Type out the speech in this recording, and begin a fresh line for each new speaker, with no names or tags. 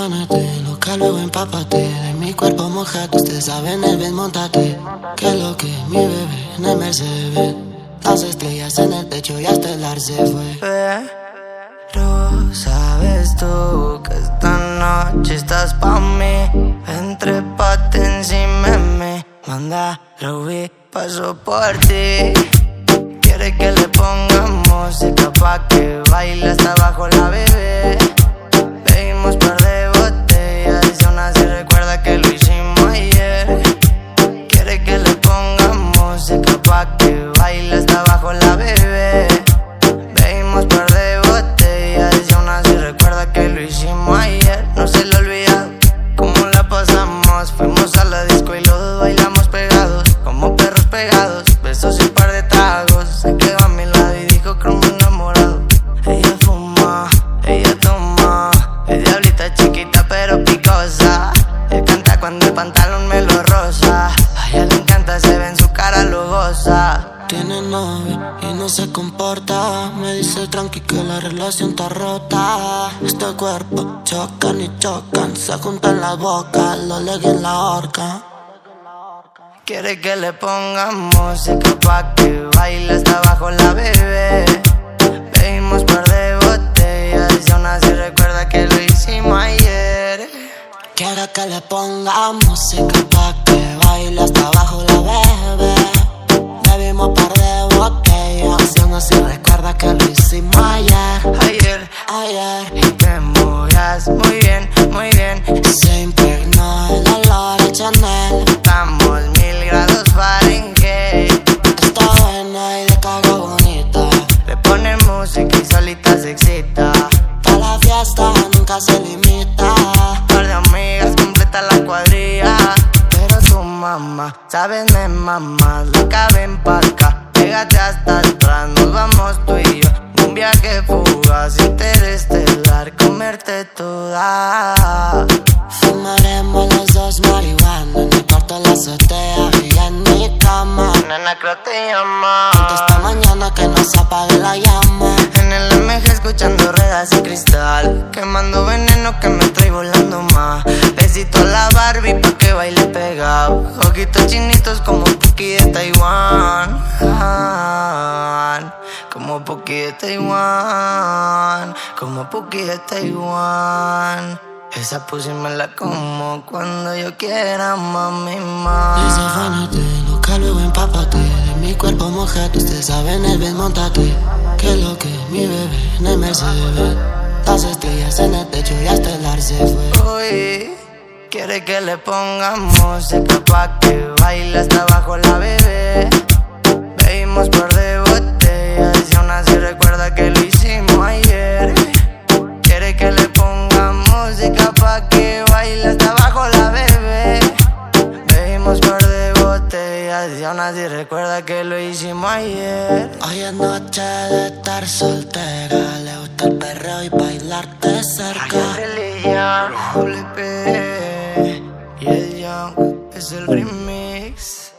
Desafánate, loca, luego empápate. De mi cuerpo mojado, ustedes saben el bien, montate. Que lo que mi bebé en el Mercedes. Las estrellas en el techo y hasta el ar se fue.
Pero sabes tú que esta noche estás pa' mí. Entrépate encima de mí. Manda, lo vi, paso por ti. Quiere que le pongamos música pa' que baile hasta abajo la bebé. Bebimos par de botellas y aún así recuerda que lo hicimos ayer. Quiere que le pongamos música pa' que baile hasta abajo la bebé. Bebimos par de botellas y aún así recuerda que lo hicimos ayer. No se le olvida cómo la pasamos. Fuimos a la disco y los dos bailamos pegados, como perros pegados. Besos y un par de tragos. Se quedó a mi lado y dijo que me enamorado. Ella fuma, ella toma. Es diablita chiquita pero picosa. Él canta cuando el pantalón me lo roza. A ella le encanta, se ve en su cara, lo goza.
Tiene novio y no se comporta. Me dice tranqui que la relación está rota. Este cuerpo chocan y chocan. Se juntan las bocas, lo legui en la horca.
Quiere que le pongamos música pa' que baile hasta abajo la bebé. Bebimos par de botellas y aún así recuerda que lo hicimos ayer.
Quiere que le ponga música pa' que baile hasta abajo la bebé. Bebimos par de botellas y aún así recuerda que lo hicimos ayer.
Ayer y te movías muy bien, muy bien.
Se impregnó el olor de Chanel.
Estamos 1000 grados Fahrenheit.
Está buena y le cago bonita.
Le pone música y solita se excita.
Pa' la fiesta nunca se limita.
Par de amigas completa la cuadrilla. Pero tu mamá, sabes, me mamas. Loca, ven pa' acá, pégate hasta atrás. Nos vamos tú y yo, un viaje fugaz, interestelar, comerte toda.
Fumaremos los dos marihuana en el cuarto de la azotea y en mi cama.
Nena, creo te llama.
Ponte esta mañana que no se apague la llama.
En el MG escuchando ruedas y cristal, quemando veneno que me trae volando más. Besito a la Barbie pa' que baile pegado. Ojitos chinitos como Puki de Taiwán. Como Puki de Taiwán. Como Puki de Taiwán. Esa pussy me la como cuando yo quiera, mami, más.
Desafánate, loca, luego empápate. De mi cuerpo mojado, ustedes saben el bien, montate. Que lo que mi bebé en el Mercedes. Las estrellas en el techo y hasta el ar se fue.
Uy, quiere que le pongamos música pa' que baile hasta abajo la bebé. Bebimos par de botellas y aún así recuerda que lo hicimos ayer. Quiere que le pongamos música pa' que baile hasta abajo la bebé. Bebimos par de botellas y aún así recuerda que lo hicimos ayer.
Hoy es noche de estar soltera. Le gusta el perreo y bailarte cerca.
Religión, WP y el Young es el remix.